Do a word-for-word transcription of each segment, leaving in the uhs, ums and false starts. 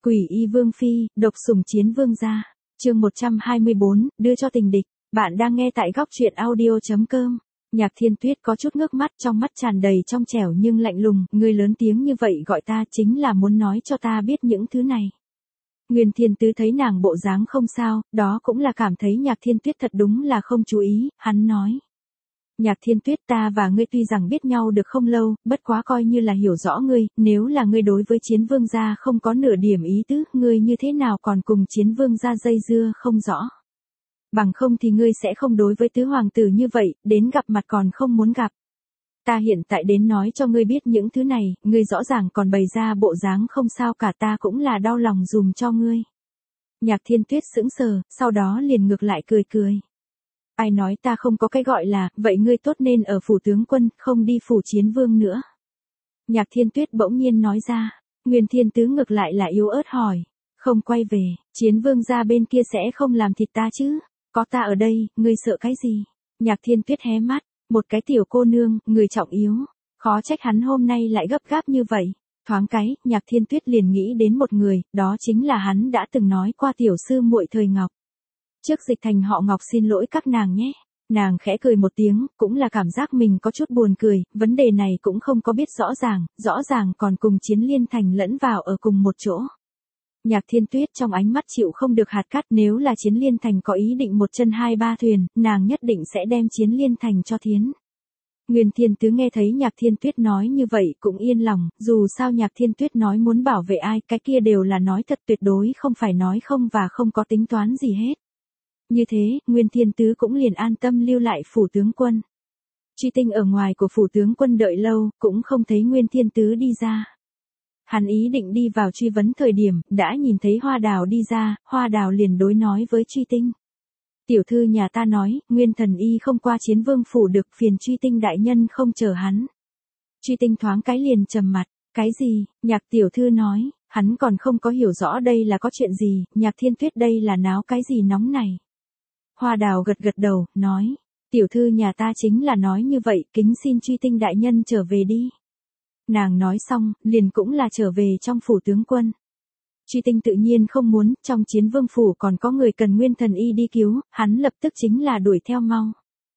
Quỷ y vương phi, độc sủng chiến vương gia. Chương một trăm hai mươi bốn, đưa cho tình địch. Bạn đang nghe tại góc truyện audio chấm com. Nhạc Thiên Tuyết có chút ngước mắt, trong mắt tràn đầy trong trẻo nhưng lạnh lùng, ngươi lớn tiếng như vậy gọi ta chính là muốn nói cho ta biết những thứ này. Nguyên Thiên Tứ thấy nàng bộ dáng không sao, đó cũng là cảm thấy Nhạc Thiên Tuyết thật đúng là không chú ý, hắn nói. Nhạc Thiên Tuyết, ta và ngươi tuy rằng biết nhau được không lâu, bất quá coi như là hiểu rõ ngươi, nếu là ngươi đối với chiến vương gia không có nửa điểm ý tứ, ngươi như thế nào còn cùng chiến vương gia dây dưa không rõ. Bằng không thì ngươi sẽ không đối với tứ hoàng tử như vậy, đến gặp mặt còn không muốn gặp. Ta hiện tại đến nói cho ngươi biết những thứ này, ngươi rõ ràng còn bày ra bộ dáng không sao cả, ta cũng là đau lòng dùm cho ngươi. Nhạc Thiên Tuyết sững sờ, sau đó liền ngược lại cười cười. Ai nói ta không có cái gọi là, vậy ngươi tốt nên ở phủ tướng quân, không đi phủ chiến vương nữa. Nhạc Thiên Tuyết bỗng nhiên nói ra, Nguyên Thiên Tứ ngược lại là yếu ớt hỏi, không quay về, chiến vương gia bên kia sẽ không làm thịt ta chứ, có ta ở đây, ngươi sợ cái gì? Nhạc Thiên Tuyết hé mắt, một cái tiểu cô nương, người trọng yếu, khó trách hắn hôm nay lại gấp gáp như vậy. Thoáng cái, Nhạc Thiên Tuyết liền nghĩ đến một người, đó chính là hắn đã từng nói qua tiểu sư muội Thời Ngọc. Trước Dịch Thành họ Ngọc xin lỗi các nàng nhé. Nàng khẽ cười một tiếng, cũng là cảm giác mình có chút buồn cười, vấn đề này cũng không có biết rõ ràng, rõ ràng còn cùng Chiến Liên Thành lẫn vào ở cùng một chỗ. Nhạc Thiên Tuyết trong ánh mắt chịu không được hạt cát, nếu là Chiến Liên Thành có ý định một chân hai ba thuyền, nàng nhất định sẽ đem Chiến Liên Thành cho thiến. Nguyên Thiên Tứ nghe thấy Nhạc Thiên Tuyết nói như vậy cũng yên lòng, dù sao Nhạc Thiên Tuyết nói muốn bảo vệ ai, cái kia đều là nói thật, tuyệt đối không phải nói không và không có tính toán gì hết. Như thế, Nguyên Thiên Tứ cũng liền an tâm lưu lại phủ tướng quân. Truy Tinh ở ngoài của phủ tướng quân đợi lâu, cũng không thấy Nguyên Thiên Tứ đi ra. Hắn ý định đi vào truy vấn thời điểm, đã nhìn thấy Hoa Đào đi ra, Hoa Đào liền đối nói với Truy Tinh. Tiểu thư nhà ta nói, Nguyên Thần Y không qua chiến vương phủ được, phiền Truy Tinh đại nhân không chờ hắn. Truy Tinh thoáng cái liền trầm mặt, cái gì? Nhạc tiểu thư nói, hắn còn không có hiểu rõ đây là có chuyện gì, Nhạc Thiên Tuyết đây là náo cái gì nóng này. Hoa Đào gật gật đầu, nói, tiểu thư nhà ta chính là nói như vậy, kính xin Truy Tinh đại nhân trở về đi. Nàng nói xong, liền cũng là trở về trong phủ tướng quân. Truy Tinh tự nhiên không muốn, trong chiến vương phủ còn có người cần Nguyên Thần Y đi cứu, hắn lập tức chính là đuổi theo mau.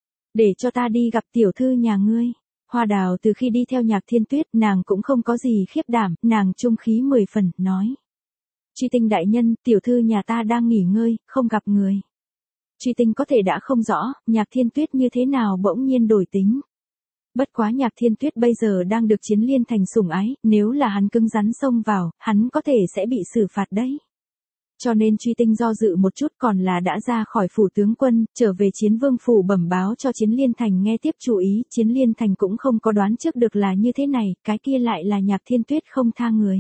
Để cho ta đi gặp tiểu thư nhà ngươi. Hoa Đào từ khi đi theo Nhạc Thiên Tuyết, nàng cũng không có gì khiếp đảm, nàng trung khí mười phần, nói. Truy Tinh đại nhân, tiểu thư nhà ta đang nghỉ ngơi, không gặp người. Truy Tinh có thể đã không rõ, Nhạc Thiên Tuyết như thế nào bỗng nhiên đổi tính. Bất quá Nhạc Thiên Tuyết bây giờ đang được Chiến Liên Thành sủng ái, nếu là hắn cứng rắn xông vào, hắn có thể sẽ bị xử phạt đấy. Cho nên Truy Tinh do dự một chút, còn là đã ra khỏi phủ tướng quân, trở về Chiến Vương phủ bẩm báo cho Chiến Liên Thành nghe tiếp. Chú ý, Chiến Liên Thành cũng không có đoán trước được là như thế này, cái kia lại là Nhạc Thiên Tuyết không tha người.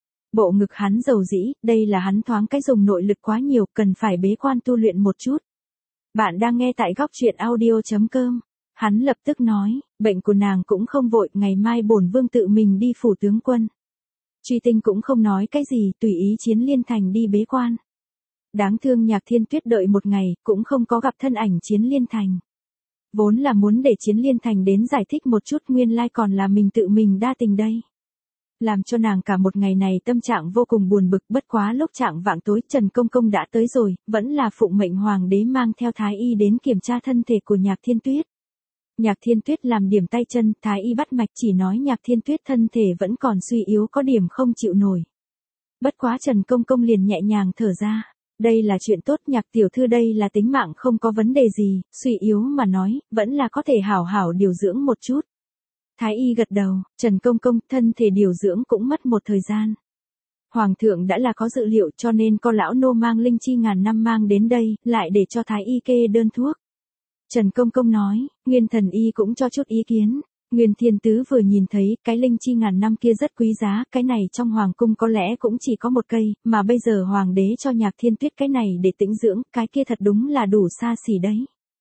Bộ ngực hắn dầu dĩ, đây là hắn thoáng cái dùng nội lực quá nhiều, cần phải bế quan tu luyện một chút. Bạn đang nghe tại góc truyện audio chấm com. Hắn lập tức nói, bệnh của nàng cũng không vội, ngày mai bổn vương tự mình đi phủ tướng quân. Truy Tinh cũng không nói cái gì, tùy ý Chiến Liên Thành đi bế quan. Đáng thương Nhạc Thiên Tuyết đợi một ngày, cũng không có gặp thân ảnh Chiến Liên Thành. Vốn là muốn để Chiến Liên Thành đến giải thích một chút, nguyên lai còn là mình tự mình đa tình đây. Làm cho nàng cả một ngày này tâm trạng vô cùng buồn bực, bất quá lúc trạng vạng tối Trần Công Công đã tới rồi, vẫn là phụng mệnh hoàng đế mang theo Thái Y đến kiểm tra thân thể của Nhạc Thiên Tuyết. Nhạc Thiên Tuyết làm điểm tay chân, Thái Y bắt mạch chỉ nói Nhạc Thiên Tuyết thân thể vẫn còn suy yếu, có điểm không chịu nổi. Bất quá Trần Công Công liền nhẹ nhàng thở ra, đây là chuyện tốt, Nhạc tiểu thư đây là tính mạng không có vấn đề gì, suy yếu mà nói, vẫn là có thể hảo hảo điều dưỡng một chút. Thái Y gật đầu, Trần Công Công, thân thể điều dưỡng cũng mất một thời gian. Hoàng thượng đã là có dự liệu, cho nên có lão nô mang linh chi ngàn năm mang đến đây, lại để cho Thái Y kê đơn thuốc. Trần Công Công nói, Nguyên Thần Y cũng cho chút ý kiến. Nguyên Thiên Tứ vừa nhìn thấy, cái linh chi ngàn năm kia rất quý giá, cái này trong hoàng cung có lẽ cũng chỉ có một cây, mà bây giờ hoàng đế cho Nhạc Thiên Tuyết cái này để tĩnh dưỡng, cái kia thật đúng là đủ xa xỉ đấy.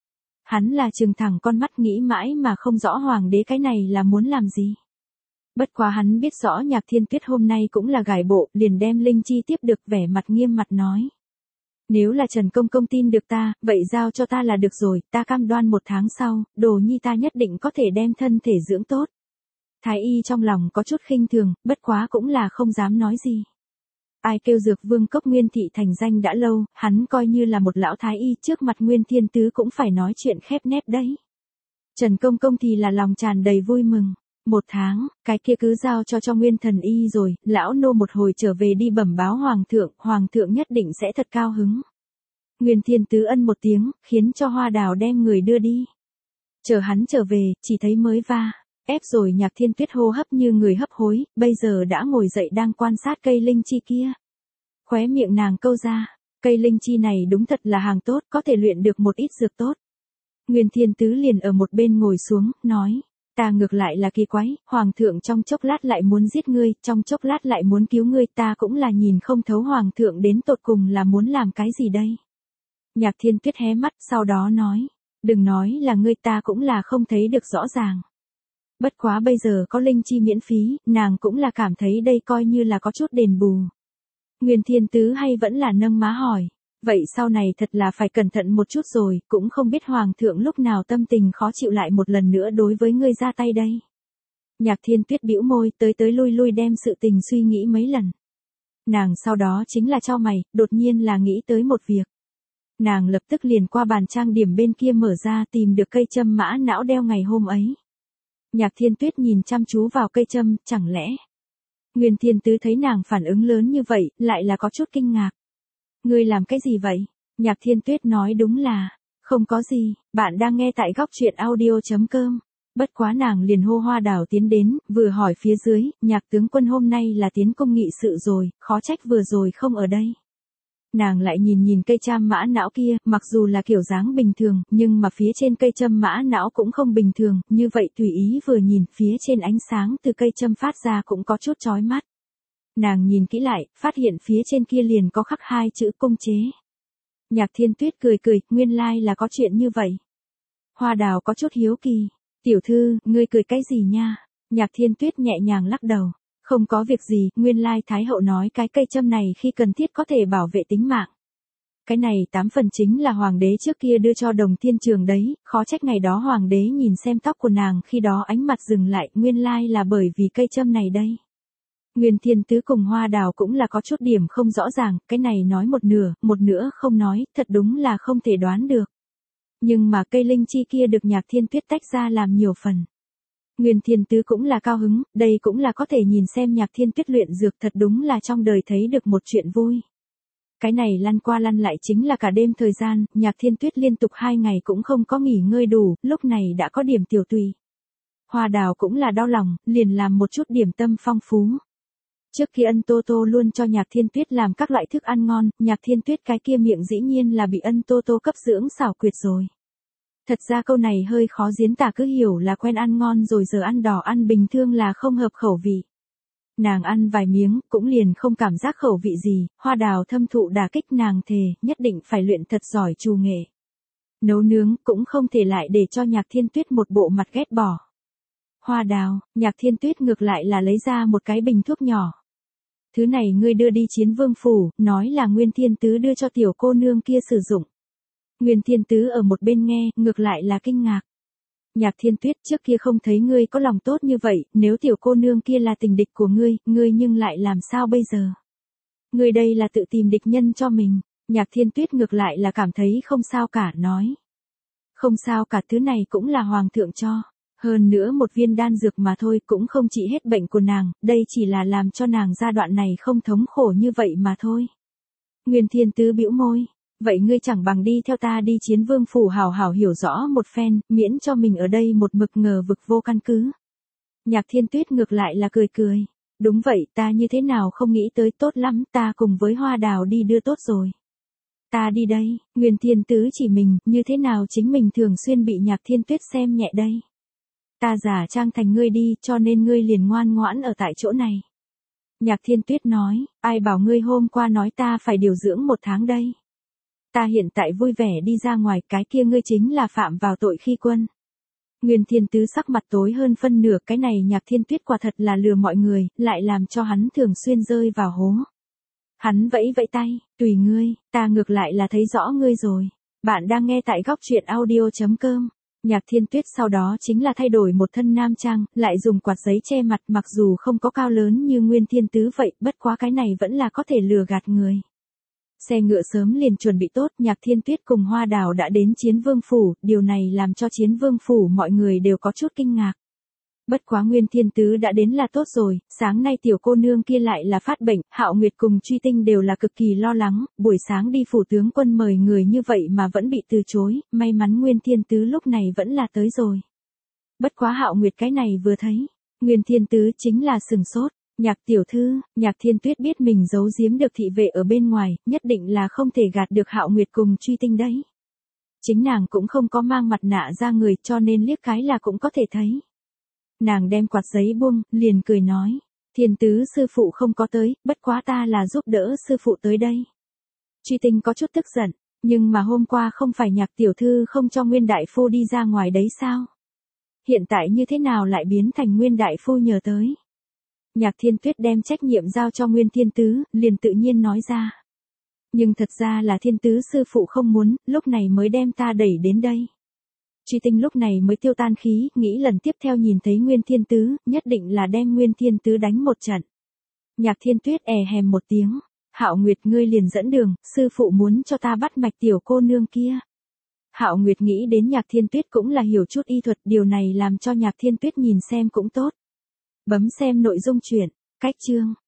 Hắn là trừng thẳng con mắt nghĩ mãi mà không rõ hoàng đế cái này là muốn làm gì. Bất quá hắn biết rõ Nhạc Thiên Tuyết hôm nay cũng là gài bộ, liền đem linh chi tiếp được, vẻ mặt nghiêm mặt nói. Nếu là Trần Công Công tin được ta, vậy giao cho ta là được rồi, ta cam đoan một tháng sau, đồ nhi ta nhất định có thể đem thân thể dưỡng tốt. Thái Y trong lòng có chút khinh thường, bất quá cũng là không dám nói gì. ai kêu Dược Vương cốc Nguyên thị thành danh đã lâu, hắn coi như là một lão thái y trước mặt Nguyên Thiên Tứ cũng phải nói chuyện khép nép đấy. Trần Công Công thì là lòng tràn đầy vui mừng. Một tháng, cái kia cứ giao cho cho Nguyên Thần Y rồi, lão nô một hồi trở về đi bẩm báo Hoàng thượng, Hoàng thượng nhất định sẽ thật cao hứng. Nguyên Thiên Tứ ân một tiếng, khiến cho Hoa Đào đem người đưa đi. Chờ hắn trở về, chỉ thấy mới va. Ép rồi Nhạc Thiên Tuyết hô hấp như người hấp hối, bây giờ đã ngồi dậy đang quan sát cây linh chi kia. Khóe miệng nàng câu ra, cây linh chi này đúng thật là hàng tốt, có thể luyện được một ít dược tốt. Nguyên Thiên Tứ liền ở một bên ngồi xuống, nói, ta ngược lại là kỳ quái, Hoàng thượng trong chốc lát lại muốn giết ngươi, trong chốc lát lại muốn cứu ngươi, ta cũng là nhìn không thấu Hoàng thượng đến tột cùng là muốn làm cái gì đây. Nhạc Thiên Tuyết hé mắt, sau đó nói, đừng nói là ngươi, ta cũng là không thấy được rõ ràng. Bất quá bây giờ có linh chi miễn phí, nàng cũng là cảm thấy đây coi như là có chút đền bù. Nguyên Thiên Tứ hay vẫn là nâng má hỏi, vậy sau này thật là phải cẩn thận một chút rồi, cũng không biết Hoàng thượng lúc nào tâm tình khó chịu lại một lần nữa đối với ngươi ra tay đây. Nhạc Thiên Tuyết bĩu môi, tới tới lui lui đem sự tình suy nghĩ mấy lần. Nàng sau đó chính là chau mày, đột nhiên là nghĩ tới một việc. Nàng lập tức liền qua bàn trang điểm bên kia mở ra tìm được cây châm mã não đeo ngày hôm ấy. Nhạc Thiên Tuyết nhìn chăm chú vào cây châm, chẳng lẽ. Nguyên Thiên Tứ thấy nàng phản ứng lớn như vậy, lại là có chút kinh ngạc. Ngươi làm cái gì vậy? Nhạc Thiên Tuyết nói đúng là, không có gì, bạn đang nghe tại góc truyện audio chấm com. Bất quá nàng liền hô Hoa Đào tiến đến, vừa hỏi phía dưới, Nhạc tướng quân hôm nay là tiến công nghị sự rồi, khó trách vừa rồi không ở đây. Nàng lại nhìn nhìn cây châm mã não kia, mặc dù là kiểu dáng bình thường, nhưng mà phía trên cây châm mã não cũng không bình thường, như vậy tùy ý vừa nhìn, phía trên ánh sáng từ cây châm phát ra cũng có chút chói mắt. Nàng nhìn kỹ lại, phát hiện phía trên kia liền có khắc hai chữ cung chế. Nhạc Thiên Tuyết cười cười, nguyên lai là có chuyện như vậy. Hoa Đào có chút hiếu kỳ, tiểu thư, ngươi cười cái gì nha? Nhạc Thiên Tuyết nhẹ nhàng lắc đầu. Không có việc gì, nguyên lai Thái hậu nói cái cây châm này khi cần thiết có thể bảo vệ tính mạng. Cái này tám phần chính là hoàng đế trước kia đưa cho Đồng Thiên Trường đấy, khó trách ngày đó hoàng đế nhìn xem tóc của nàng khi đó ánh mặt dừng lại, nguyên lai là bởi vì cây châm này đây. Nguyên Thiên Tứ cùng Hoa Đào cũng là có chút điểm không rõ ràng, cái này nói một nửa, một nửa không nói, thật đúng là không thể đoán được. Nhưng mà cây linh chi kia được Nhạc Thiên Tuyết tách ra làm nhiều phần. Nguyên Thiên Tứ cũng là cao hứng, đây cũng là có thể nhìn xem Nhạc Thiên Tuyết luyện dược, thật đúng là trong đời thấy được một chuyện vui. Cái này lăn qua lăn lại chính là cả đêm thời gian, Nhạc Thiên Tuyết liên tục hai ngày cũng không có nghỉ ngơi đủ, lúc này đã có điểm tiểu tùy. Hoa Đào cũng là đau lòng, liền làm một chút điểm tâm phong phú. Trước khi Ân Tô Tô luôn cho Nhạc Thiên Tuyết làm các loại thức ăn ngon, Nhạc Thiên Tuyết cái kia miệng dĩ nhiên là bị Ân Tô Tô cấp dưỡng xảo quyệt rồi. Thật ra câu này hơi khó diễn tả, cứ hiểu là quen ăn ngon rồi giờ ăn đỏ ăn bình thường là không hợp khẩu vị. Nàng ăn vài miếng, cũng liền không cảm giác khẩu vị gì, Hoa Đào thâm thụ đả kích nàng thề, nhất định phải luyện thật giỏi trù nghệ. Nấu nướng, cũng không thể lại để cho Nhạc Thiên Tuyết một bộ mặt ghét bỏ. Hoa Đào, Nhạc Thiên Tuyết ngược lại là lấy ra một cái bình thuốc nhỏ. Thứ này ngươi đưa đi Chiến Vương phủ, nói là Nguyên Thiên Tứ đưa cho tiểu cô nương kia sử dụng. Nguyên Thiên Tứ ở một bên nghe, ngược lại là kinh ngạc. Nhạc Thiên Tuyết, trước kia không thấy ngươi có lòng tốt như vậy, nếu tiểu cô nương kia là tình địch của ngươi, ngươi nhưng lại làm sao bây giờ? Ngươi đây là tự tìm địch nhân cho mình. Nhạc Thiên Tuyết ngược lại là cảm thấy không sao cả, nói. Không sao cả, thứ này cũng là hoàng thượng cho. Hơn nữa một viên đan dược mà thôi, cũng không trị hết bệnh của nàng, đây chỉ là làm cho nàng giai đoạn này không thống khổ như vậy mà thôi. Nguyên Thiên Tứ bĩu môi. Vậy ngươi chẳng bằng đi theo ta đi Chiến Vương phủ hào hào hiểu rõ một phen, miễn cho mình ở đây một mực ngờ vực vô căn cứ. Nhạc Thiên Tuyết ngược lại là cười cười. Đúng vậy, ta như thế nào không nghĩ tới, tốt lắm, ta cùng với Hoa Đào đi đưa tốt rồi. Ta đi đây. Nguyên Thiên Tứ chỉ mình, như thế nào chính mình thường xuyên bị Nhạc Thiên Tuyết xem nhẹ đây. Ta giả trang thành ngươi đi, cho nên ngươi liền ngoan ngoãn ở tại chỗ này. Nhạc Thiên Tuyết nói, ai bảo ngươi hôm qua nói ta phải điều dưỡng một tháng đây. Ta hiện tại vui vẻ đi ra ngoài, cái kia ngươi chính là phạm vào tội khi quân. Nguyên Thiên Tứ sắc mặt tối hơn phân nửa, cái này Nhạc Thiên Tuyết quả thật là lừa mọi người, lại làm cho hắn thường xuyên rơi vào hố. Hắn vẫy vẫy tay, tùy ngươi, ta ngược lại là thấy rõ ngươi rồi. Bạn đang nghe tại góc truyện audio chấm com. Nhạc Thiên Tuyết sau đó chính là thay đổi một thân nam trang, lại dùng quạt giấy che mặt, mặc dù không có cao lớn như Nguyên Thiên Tứ vậy, bất quá cái này vẫn là có thể lừa gạt người. Xe ngựa sớm liền chuẩn bị tốt, Nhạc Thiên Tuyết cùng Hoa Đào đã đến Chiến Vương phủ, điều này làm cho Chiến Vương phủ mọi người đều có chút kinh ngạc. Bất quá Nguyên Thiên Tứ đã đến là tốt rồi, sáng nay tiểu cô nương kia lại là phát bệnh, Hạo Nguyệt cùng Truy Tinh đều là cực kỳ lo lắng, buổi sáng đi phủ tướng quân mời người như vậy mà vẫn bị từ chối, may mắn Nguyên Thiên Tứ lúc này vẫn là tới rồi. Bất quá Hạo Nguyệt cái này vừa thấy, Nguyên Thiên Tứ chính là sừng sốt, Nhạc tiểu thư, Nhạc Thiên Tuyết biết mình giấu giếm được thị vệ ở bên ngoài, nhất định là không thể gạt được Hạo Nguyệt cùng Truy Tinh đấy. Chính nàng cũng không có mang mặt nạ ra người cho nên liếc cái là cũng có thể thấy. Nàng đem quạt giấy buông, liền cười nói, Thiên Tứ sư phụ không có tới, bất quá ta là giúp đỡ sư phụ tới đây. Truy Tinh có chút tức giận, nhưng mà hôm qua không phải Nhạc tiểu thư không cho Nguyên đại phu đi ra ngoài đấy sao? Hiện tại như thế nào lại biến thành Nguyên đại phu nhờ tới? Nhạc Thiên Tuyết đem trách nhiệm giao cho Nguyên Thiên Tứ, liền tự nhiên nói ra. Nhưng thật ra là Thiên Tứ sư phụ không muốn, lúc này mới đem ta đẩy đến đây. Truy Tinh lúc này mới tiêu tan khí, nghĩ lần tiếp theo nhìn thấy Nguyên Thiên Tứ, nhất định là đem Nguyên Thiên Tứ đánh một trận. Nhạc Thiên Tuyết è hèm một tiếng, Hạo Nguyệt ngươi liền dẫn đường, sư phụ muốn cho ta bắt mạch tiểu cô nương kia. Hạo Nguyệt nghĩ đến Nhạc Thiên Tuyết cũng là hiểu chút y thuật, điều này làm cho Nhạc Thiên Tuyết nhìn xem cũng tốt. Bấm xem nội dung truyện, cách chương,